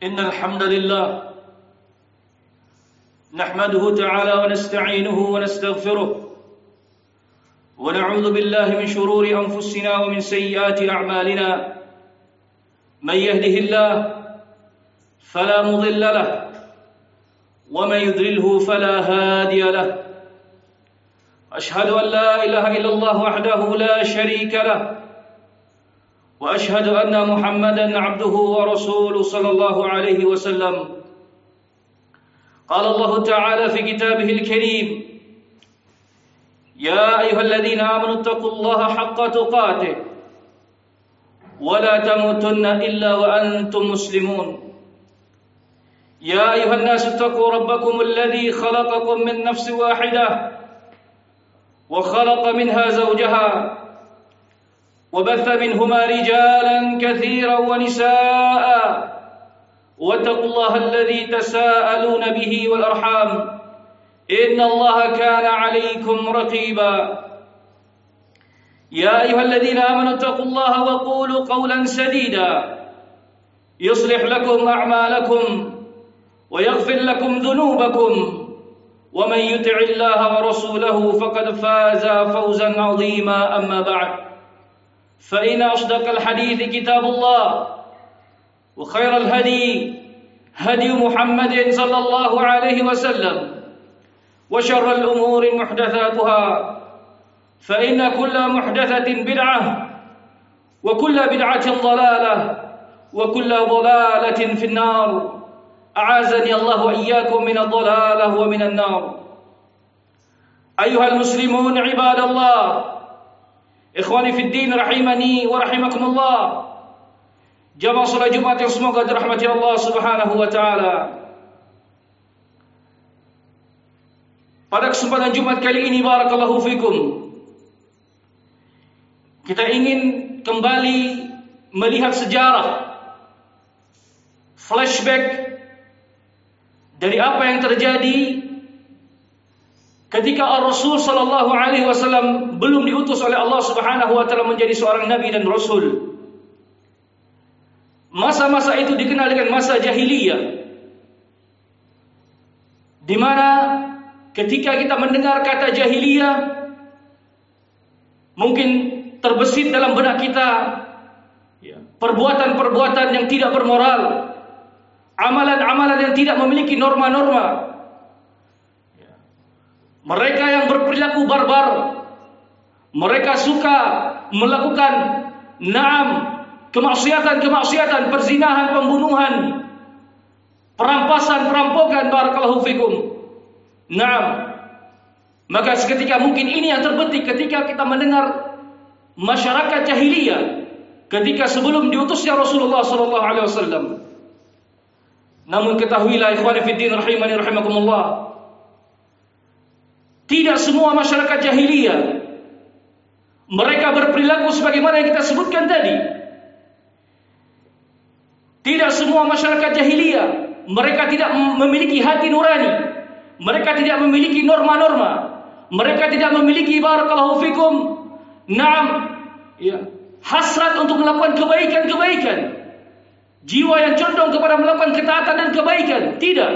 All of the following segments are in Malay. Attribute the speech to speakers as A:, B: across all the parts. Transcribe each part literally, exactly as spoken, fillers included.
A: إن الحمد لله نحمده تعالى ونستعينه ونستغفره ونعوذ بالله من شرور أنفسنا ومن سيئات أعمالنا من يهده الله فلا مضل له ومن يضلله فلا هادي له أشهد أن لا إله إلا الله وحده لا شريك له وأشهد أن محمدا عبده ورسوله صلى الله عليه وسلم قال الله تعالى في كتابه الكريم يا أيها الذين آمنوا اتقوا الله حق تقاته ولا تموتن إلا وأنتم مسلمون يا أيها الناس اتقوا ربكم الذي خلقكم من نفس واحدة وخلق منها زوجها وبث منهما رجالا كثيرا ونساء واتقوا الله الذي تساءلون به والأرحام إن الله كان عليكم رقيبا يا أيها الذين آمنوا اتقوا الله وقولوا قولا سديدا يصلح لكم أعمالكم ويغفر لكم ذنوبكم ومن يطع الله ورسوله فقد فاز فوزا عظيما أما بعد فإن أصدق الحديث كتاب الله وخير الهدي هدي محمد صلى الله عليه وسلم وشر الأمور محدثاتها فإن كل محدثة بدعة وكل بدعة ضلالة وكل ضلالة في النار أعاذني الله وإياكم من الضلالة ومن النار أيها المسلمون عباد الله Ikhwani fi din rahimani wa rahimakumullah. Jamaah salat Jumat yang semoga dirahmati Allah Subhanahu wa taala. Pada kesempatan Jumat kali ini barakallahu fikum, kita ingin kembali melihat sejarah, flashback dari apa yang terjadi ketika Ar-Rasul sallallahu alaihi wasallam belum diutus oleh Allah Subhanahu wa taala menjadi seorang nabi dan rasul. Masa-masa itu dikenal dengan masa jahiliyah, di mana ketika kita mendengar kata jahiliyah, mungkin terbesit dalam benak kita perbuatan-perbuatan yang tidak bermoral, amalan-amalan yang tidak memiliki norma-norma. Mereka yang berperilaku barbar, mereka suka melakukan naam kemaksiatan-kemaksiatan, perzinahan, pembunuhan, perampasan, perampokan, barakallahu fikum. Naam. Maka seketika mungkin ini yang terbetik ketika kita mendengar masyarakat jahiliyah ketika sebelum diutusnya Rasulullah sallallahu alaihi wasallam. Namun ketahuilah ikhwani fi din rahimani rahimakumullah, tidak semua masyarakat jahiliyah mereka berperilaku sebagaimana yang kita sebutkan tadi. Tidak semua masyarakat jahiliyah mereka tidak memiliki hati nurani, mereka tidak memiliki norma-norma, mereka tidak memiliki barakallahu fikum naam ya, hasrat untuk melakukan kebaikan-kebaikan, jiwa yang condong kepada melakukan ketaatan dan kebaikan. Tidak.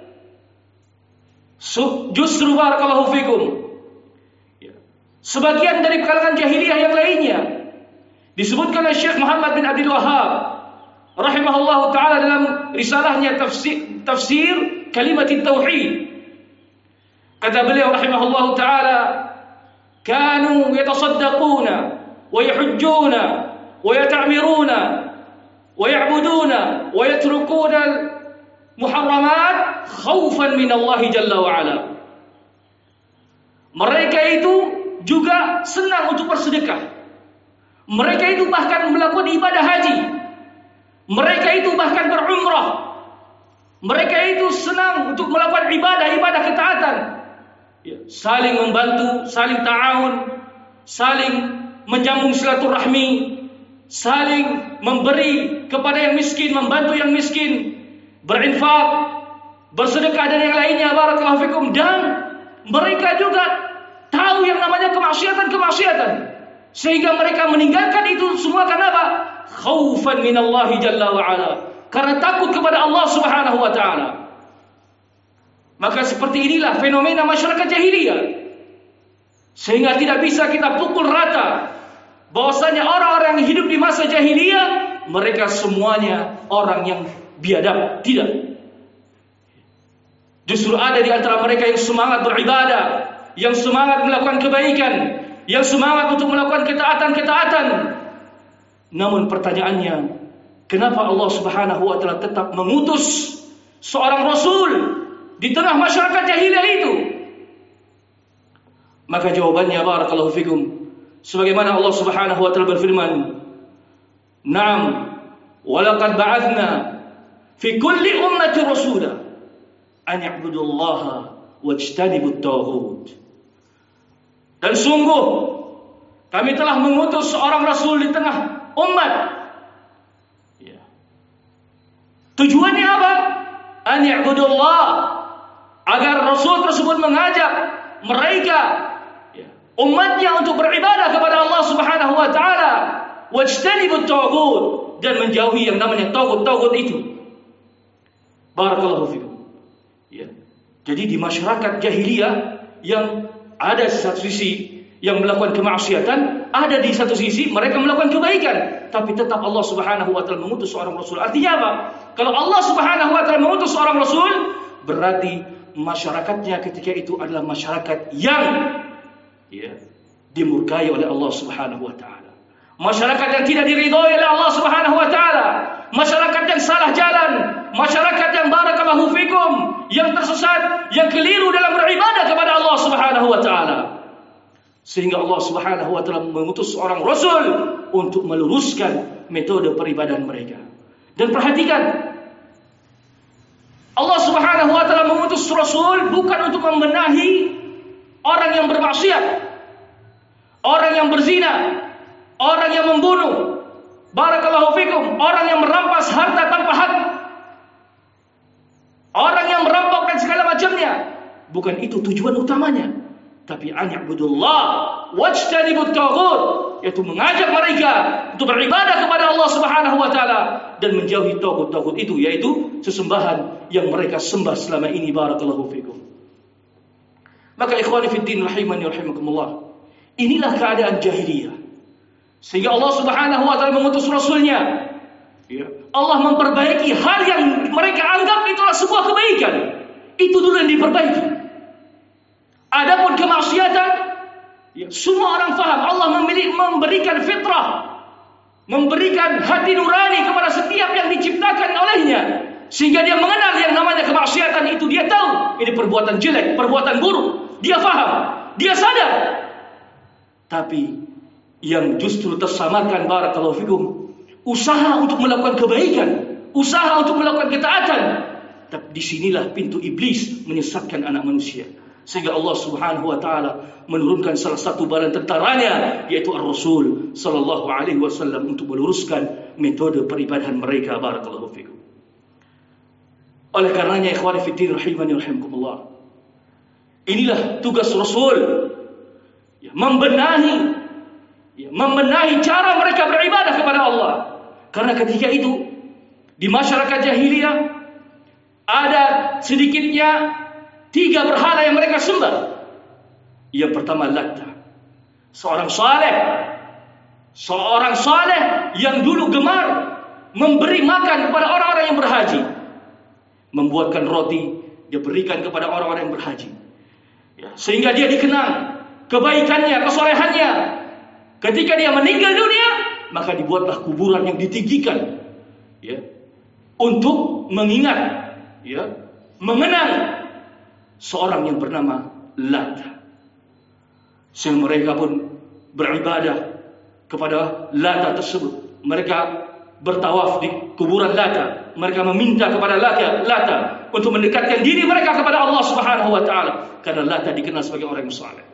A: Justru barakallahu fikum, sebagian dari kalangan jahiliyah yang lainnya disebutkan oleh Syekh Muhammad bin Abdul Wahhab rahimahullahu taala dalam risalahnya tafsir, tafsir kalimat tauhid. Kata beliau rahimahullahu taala, kanu yatasaddaquna wa yahujjuna wa yata'miruna wa ya'buduna wa yatrukuna muharramat khaufan min Allah jalla wa ala. Mereka itu juga senang untuk bersedekah. Mereka itu bahkan melakukan ibadah haji. Mereka itu bahkan berumrah. Mereka itu senang untuk melakukan ibadah-ibadah ketaatan. Ya, saling membantu, saling ta'awun, saling menyambung silaturahmi, saling memberi kepada yang miskin, membantu yang miskin, berinfak, bersedekah dan yang lainnya barakallahu fikum. Dan mereka juga tahu yang namanya kemaksiatan-kemaksiatan, sehingga mereka meninggalkan itu semua karena apa? Khaufan minallahi jalla wa ala, karena takut kepada Allah Subhanahu wa taala. Maka seperti inilah fenomena masyarakat jahiliyah. Sehingga tidak bisa kita pukul rata bahwasanya orang-orang yang hidup di masa jahiliyah mereka semuanya orang yang biadab. Tidak. Justru ada di antara mereka yang semangat beribadah, yang semangat melakukan kebaikan, yang semangat untuk melakukan ketaatan-ketaatan. Namun pertanyaannya, kenapa Allah Subhanahu wa taala tetap mengutus seorang rasul di tengah masyarakat jahiliyah itu? Maka jawabannya, barakallahu fikum, sebagaimana Allah Subhanahu wa taala berfirman, "Na'am, wa laqad ba'athna fi kulli ummati rasula an ya'budullaha wajtanibut taghut." Dan sungguh kami telah mengutus seorang rasul di tengah umat. Ya. Tujuannya apa? An ya'budullah, agar rasul tersebut mengajak mereka, ya, umatnya untuk beribadah kepada Allah Subhanahu wa taala, wajtanibut taghut, dan menjauhi yang namanya taghut-taghut itu. Barakallahu fikum. Ya. Jadi di masyarakat jahiliyah yang ada di satu sisi yang melakukan kemaksiatan, ada di satu sisi mereka melakukan kebaikan, tapi tetap Allah Subhanahu wa taala mengutus seorang rasul. Artinya apa? Kalau Allah Subhanahu wa taala mengutus seorang rasul, berarti masyarakatnya ketika itu adalah masyarakat yang, ya, dimurkai oleh Allah Subhanahu wa taala. Masyarakat yang tidak diridhoi oleh Allah Subhanahu wa taala, masyarakat yang salah jalan, masyarakat yang barakallahu fikum, yang tersesat, yang keliru dalam beribadah kepada Allah Subhanahu wa taala. Sehingga Allah Subhanahu wa taala mengutus seorang rasul untuk meluruskan metode peribadahan mereka. Dan perhatikan, Allah Subhanahu wa taala mengutus rasul bukan untuk membenahi orang yang bermaksiat, orang yang berzina, orang yang membunuh, barakallahu fikum, orang yang merampas harta tanpa hak, orang yang merampok dan segala macamnya. Bukan itu tujuan utamanya. Tapi an ya'budullah wajtanibut taghut, yaitu mengajak mereka untuk beribadah kepada Allah Subhanahu wa taala dan menjauhi taghut-taghut itu, yaitu sesembahan yang mereka sembah selama ini. Barakallahu fikum. Maka ikhwani fid din rahimani rahimakumullah, inilah keadaan jahiliyah. Sehingga Allah Subhanahu wa taala mengutus rasulnya, ya, Allah memperbaiki hal yang mereka anggap itulah sebuah kebaikan. Itu dulu yang diperbaiki. Adapun kemaksiatan, ya, semua orang faham. Allah memilih, memberikan fitrah, memberikan hati nurani kepada setiap yang diciptakan olehnya, sehingga dia mengenal yang namanya kemaksiatan itu. Dia tahu ini perbuatan jelek, perbuatan buruk. Dia faham, dia sadar. Tapi yang justru tersamarkan, barakallahu fikum, usaha untuk melakukan kebaikan, usaha untuk melakukan ketaatan. Tapi disinilah pintu iblis menyesatkan anak manusia. Sehingga Allah Subhanahu wa taala menurunkan salah satu badan tentaranya, yaitu Ar-Rasul sallallahu alaihi wasallam, untuk meluruskan metode peribadahan mereka. Barakallahu fikum. Oleh karenanya ikhwani fi din rahimani rahimakumullah, inilah tugas Rasul, ya, membenahi ya, membenahi cara mereka beribadah kepada Allah. Karena ketika itu di masyarakat jahiliyah ada sedikitnya tiga berhala yang mereka sembah. Yang pertama Latta, seorang saleh, seorang saleh yang dulu gemar memberi makan kepada orang-orang yang berhaji, membuatkan roti, dia berikan kepada orang-orang yang berhaji, ya, sehingga dia dikenang kebaikannya, kesolehannya. Ketika dia meninggal dunia, maka dibuatlah kuburan yang ditinggikan, ya, untuk mengingat, ya, mengenang seorang yang bernama Lata. Sehingga mereka pun beribadah kepada Lata tersebut. Mereka bertawaf di kuburan Lata. Mereka meminta kepada Lata, Lata untuk mendekatkan diri mereka kepada Allah Subhanahu wa taala, karena Lata dikenal sebagai orang yang saleh.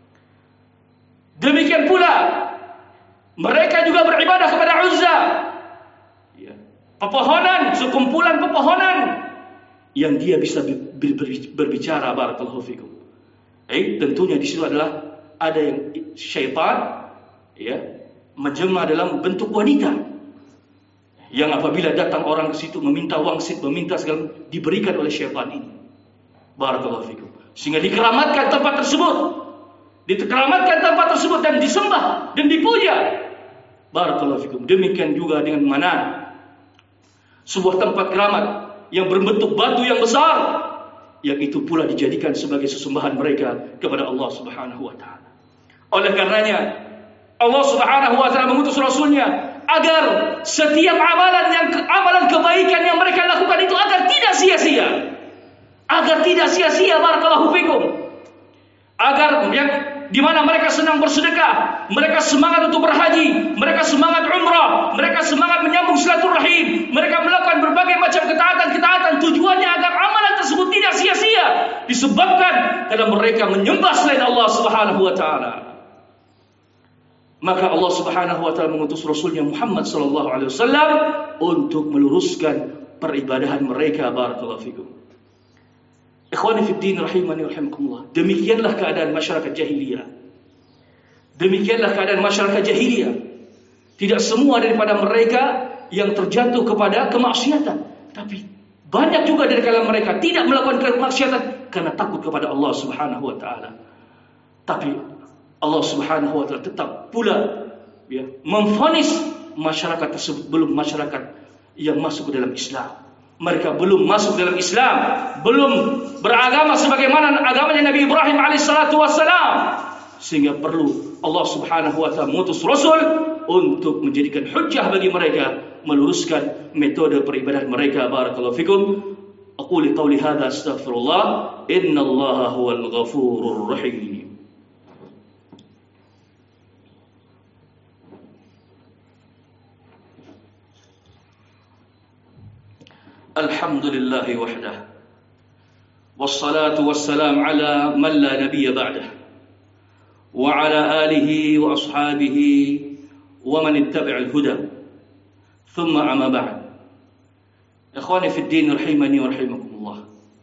A: Demikian pula mereka juga beribadah kepada Uzza, ya, pepohonan, sekumpulan pepohonan yang dia bisa berbicara. Barakallahu fikum. Eh, tentunya di situ adalah ada yang syaitan, ya, menjelma dalam bentuk wanita yang apabila datang orang ke situ meminta wangsit, meminta segala, diberikan oleh syaitan ini. Barakallahu fikum. Sehingga dikeramatkan tempat tersebut, dikeramatkan tempat tersebut dan disembah dan dipuja. Barakallahu fikum. Demikian juga dengan mana sebuah tempat keramat yang berbentuk batu yang besar, yang itu pula dijadikan sebagai sesembahan mereka kepada Allah Subhanahu wa taala. Oleh karenanya Allah Subhanahu wa taala mengutus Rasulnya agar setiap amalan yang amalan kebaikan yang mereka lakukan itu agar tidak sia-sia. Agar tidak sia-sia, barakallahu fikum. Agar yang di mana mereka senang bersedekah, mereka semangat untuk berhaji, mereka semangat umrah, mereka semangat menyambung silaturahim, mereka melakukan berbagai macam ketaatan-ketaatan, tujuannya agar amalan tersebut tidak sia-sia, disebabkan karena mereka menyembah selain Allah Subhanahu wa taala. Maka Allah Subhanahu wa taala mengutus Rasulnya Muhammad sallallahu alaihi wasallam untuk meluruskan peribadahan mereka. Barakallahu fikum. Ikhwani fid din rahimani rahimakumullah. Demikianlah keadaan masyarakat jahiliyah. Demikianlah keadaan masyarakat jahiliyah. Tidak semua daripada mereka yang terjatuh kepada kemaksiatan, tapi banyak juga dari kalangan mereka tidak melakukan kemaksiatan karena takut kepada Allah Subhanahu wa taala. Tapi Allah Subhanahu wa taala tetap pula ya, memvonis masyarakat tersebut belum masyarakat yang masuk ke dalam Islam. Mereka belum masuk dalam Islam, belum beragama sebagaimana agamanya Nabi Ibrahim alaihissalatu wassalam, sehingga perlu Allah Subhanahu wa taala mengutus Rasul untuk menjadikan hujjah bagi mereka, meluruskan metode peribadahan mereka. Barakallahu fikum. Aqulu qawli hadza astaghfirullah, innallaha huwal ghafurur rahim. Alhamdulillahi wahdah, wassalatu wassalam ala man la nabiyya ba'dah, wa ala alihi wa ashabihi wa man ittabi'al huda, thumma amma ba'd. Ikhwani fid din rahimani wa rahimakumullah.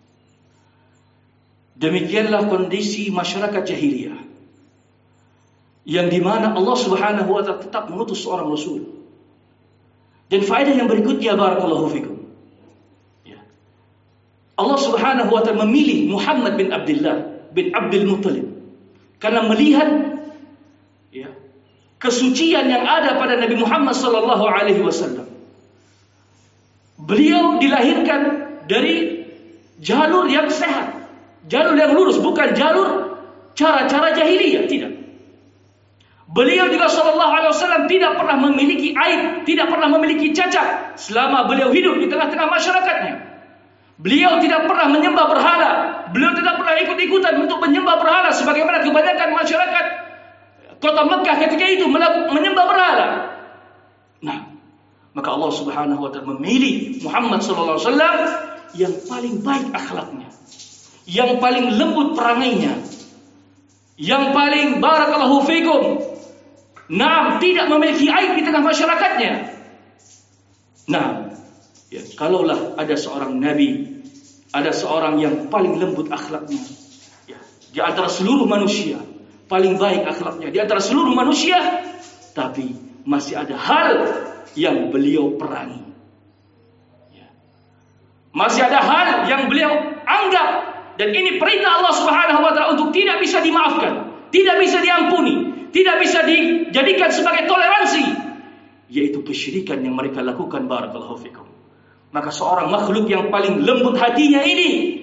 A: Demikianlah kondisi masyarakat jahiliyah yang dimana Allah Subhanahu wa taala tetap mengutus seorang rasul. Dan faedah yang berikutnya, barakallahu fikum, Allah Subhanahu wa taala memilih Muhammad bin Abdullah bin Abdul Muttalib karena melihat ya, kesucian yang ada pada Nabi Muhammad sallallahu alaihi wasallam. Beliau dilahirkan dari jalur yang sehat, jalur yang lurus, bukan jalur cara-cara jahiliyah, tidak. Beliau juga sallallahu alaihi wasallam tidak pernah memiliki aib, tidak pernah memiliki cacat selama beliau hidup di tengah-tengah masyarakatnya. Beliau tidak pernah menyembah berhala. Beliau tidak pernah ikut-ikutan untuk menyembah berhala sebagaimana kebanyakan masyarakat kota Mekah ketika itu menyembah berhala. Nah, maka Allah Subhanahu wa taala memilih Muhammad sallallahu alaihi wasallam yang paling baik akhlaknya, yang paling lembut perangainya, yang paling barakallahu fikum, nah, tidak memiliki aib di tengah masyarakatnya. Nah, ya, kalaulah ada seorang nabi, ada seorang yang paling lembut akhlaknya, ya, di antara seluruh manusia, paling baik akhlaknya di antara seluruh manusia, tapi masih ada hal yang beliau perangi, ya. Masih ada hal yang beliau anggap, dan ini perintah Allah Subhanahu wa taala untuk tidak bisa dimaafkan, tidak bisa diampuni, tidak bisa dijadikan sebagai toleransi, yaitu kesyirikan yang mereka lakukan. Barakallahu fikum. Maka seorang makhluk yang paling lembut hatinya ini,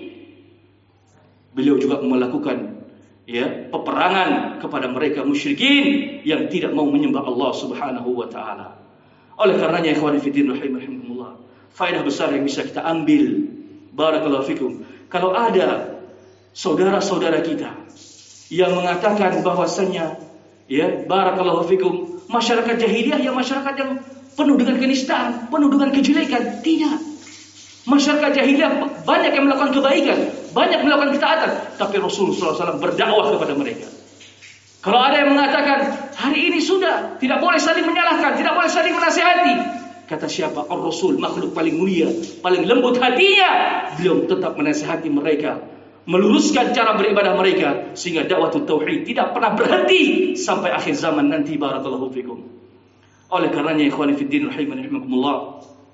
A: beliau juga melakukan ya peperangan kepada mereka musyrikin yang tidak mau menyembah Allah Subhanahu wa taala. Oleh karenanya ikhwani fillah rahimakumullah, faedah besar yang bisa kita ambil, barakallahu fikum, kalau ada saudara-saudara kita yang mengatakan bahwasanya ya barakallahu fikum masyarakat jahiliyah yang masyarakat yang penuh dengan kenistaan, penuh dengan kejelekan. Tidak. Masyarakat jahiliyah banyak yang melakukan kebaikan, banyak melakukan ketaatan, tapi Rasulullah shallallahu alaihi wasallam berdakwah kepada mereka. Kalau ada yang mengatakan hari ini sudah tidak boleh saling menyalahkan, tidak boleh saling menasihati, kata siapa? Ar-Rasul, makhluk paling mulia, paling lembut hatinya, beliau tetap menasihati mereka, meluruskan cara beribadah mereka, sehingga dakwah tauhid tidak pernah berhenti sampai akhir zaman nanti. Barakallahu fikum. Oleh karenanya ikhwani fiddin rahimani rahimakumullah,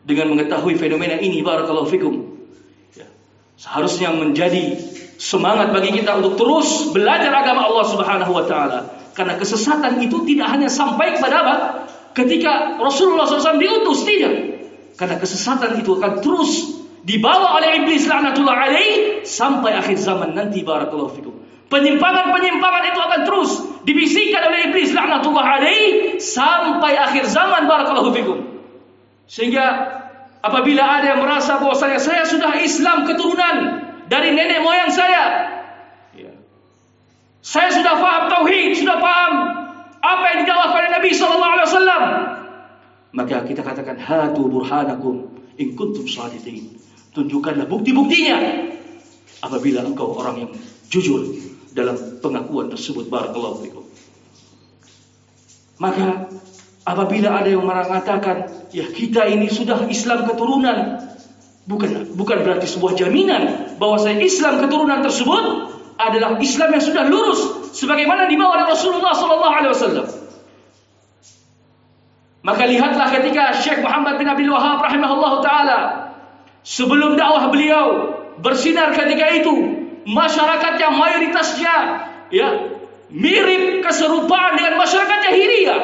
A: dengan mengetahui fenomena ini, barakallahu fikum, ya, seharusnya menjadi semangat bagi kita untuk terus belajar agama Allah Subhanahu wa taala. Karena kesesatan itu tidak hanya sampai kepada apa? Ketika Rasulullah shallallahu alaihi wasallam diutus, tidak. Karena kesesatan itu akan terus dibawa oleh iblis laknatullah alaih sampai akhir zaman nanti, barakallahu fikum. Penyimpangan-penyimpangan itu akan terus dibisikkan oleh iblis laknatullah alaih sampai akhir zaman, barakallahu fikum. Sehingga apabila ada yang merasa bahwasanya saya sudah Islam keturunan dari nenek moyang saya, ya, saya sudah paham tauhid, sudah paham apa yang didakwahkan oleh Nabi sallallahu alaihi wasallam, maka kita katakan hatu burhanakum in kuntum shadiqin. Tunjukkanlah bukti-buktinya apabila engkau orang yang jujur dalam pengakuan tersebut, barakallahu fikum. Maka apabila ada yang mengatakan, ya kita ini sudah Islam keturunan, bukan bukan berarti sebuah jaminan bahwa saya Islam keturunan tersebut adalah Islam yang sudah lurus sebagaimana dibawa oleh Rasulullah sallallahu alaihi wasallam. Maka lihatlah ketika Syekh Muhammad bin Abdul Wahhab rahimahullahu taala, sebelum dakwah beliau bersinar ketika itu, masyarakat yang mayoritasnya ya mirip keserupaan dengan masyarakat jahiliyah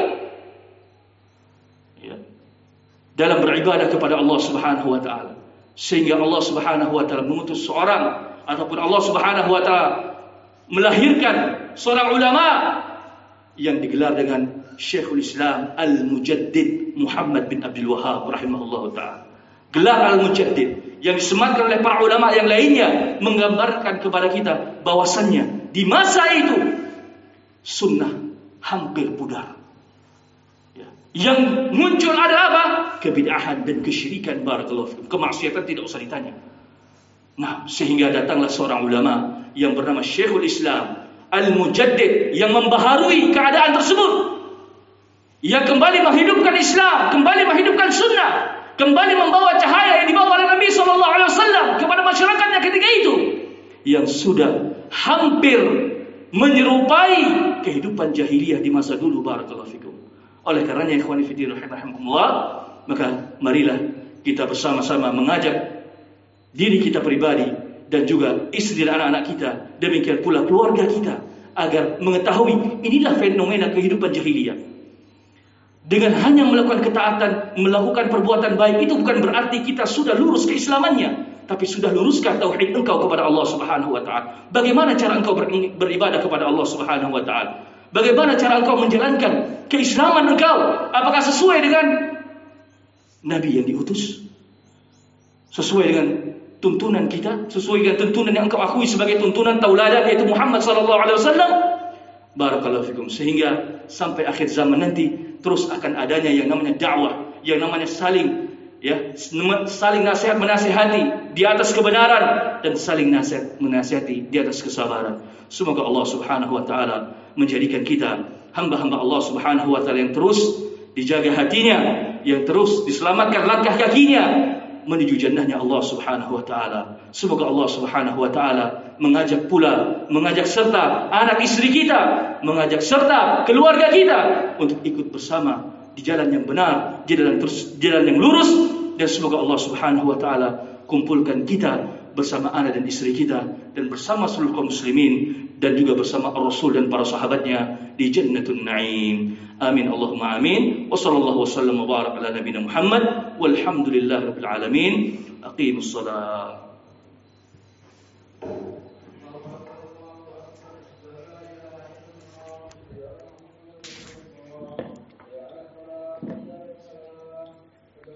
A: ya, dalam beribadah kepada Allah Subhanahu wa taala, sehingga Allah Subhanahu wa taala mengutus seorang ataupun Allah Subhanahu wa taala melahirkan seorang ulama yang digelar dengan Syekhul Islam Al-Mujaddid Muhammad bin Abdul Wahhab rahimahullahu taala. Gelar Al-Mujaddid yang disematkan oleh para ulama yang lainnya menggambarkan kepada kita bahwasannya di masa itu sunnah hampir pudar. Ya. Yang muncul adalah apa? Kebid'ahan dan kesyirikan, barakallahu fikum. Kemaksiatan tidak usah ditanya. Nah, sehingga datanglah seorang ulama yang bernama Syekhul Islam Al-Mujaddid yang membaharui keadaan tersebut. Yang kembali menghidupkan Islam, kembali menghidupkan sunnah, kembali membawa cahaya yang dibawa oleh Nabi sallallahu alaihi wasallam kepada masyarakatnya ketika itu, yang sudah hampir menyerupai kehidupan jahiliyah di masa dulu, barakallahu fikum. Oleh karenanya ikhwani fillah rahimakumullah, maka marilah kita bersama-sama mengajak diri kita pribadi dan juga istri dan anak-anak kita, demikian pula keluarga kita, agar mengetahui inilah fenomena kehidupan jahiliyah. Dengan hanya melakukan ketaatan, melakukan perbuatan baik, itu bukan berarti kita sudah lurus keislamannya, tapi sudah luruskah tauhid engkau kepada Allah Subhanahu wa taala? Bagaimana cara engkau beribadah kepada Allah Subhanahu wa taala? Bagaimana cara engkau menjalankan keislaman engkau? Apakah sesuai dengan Nabi yang diutus? Sesuai dengan tuntunan kita? Sesuai dengan tuntunan yang engkau akui sebagai tuntunan tauladan, yaitu Muhammad sallallahu alaihi wasallam? Barakallahu fikum. Sehingga sampai akhir zaman nanti terus akan adanya yang namanya dakwah, yang namanya saling ya saling nasihat menasihati di atas kebenaran dan saling nasihat menasihati di atas kesabaran. Semoga Allah Subhanahu wa taala menjadikan kita hamba-hamba Allah Subhanahu wa taala yang terus dijaga hatinya, yang terus diselamatkan langkah kakinya menuju jannahnya Allah Subhanahu wa taala. Semoga Allah Subhanahu wa taala mengajak pula, mengajak serta anak istri kita, mengajak serta keluarga kita untuk ikut bersama di jalan yang benar, di jalan terus jalan yang lurus, dan semoga Allah Subhanahu wa taala kumpulkan kita bersama anak dan istri kita dan bersama seluruh kaum muslimin dan juga bersama Rasul dan para sahabatnya di Jannatul Na'im. Amin Allahumma amin. Wa sallallahu wasallam wa barak ala nabiyina Muhammad walhamdulillahirabbil alamin. Aqimus shalah.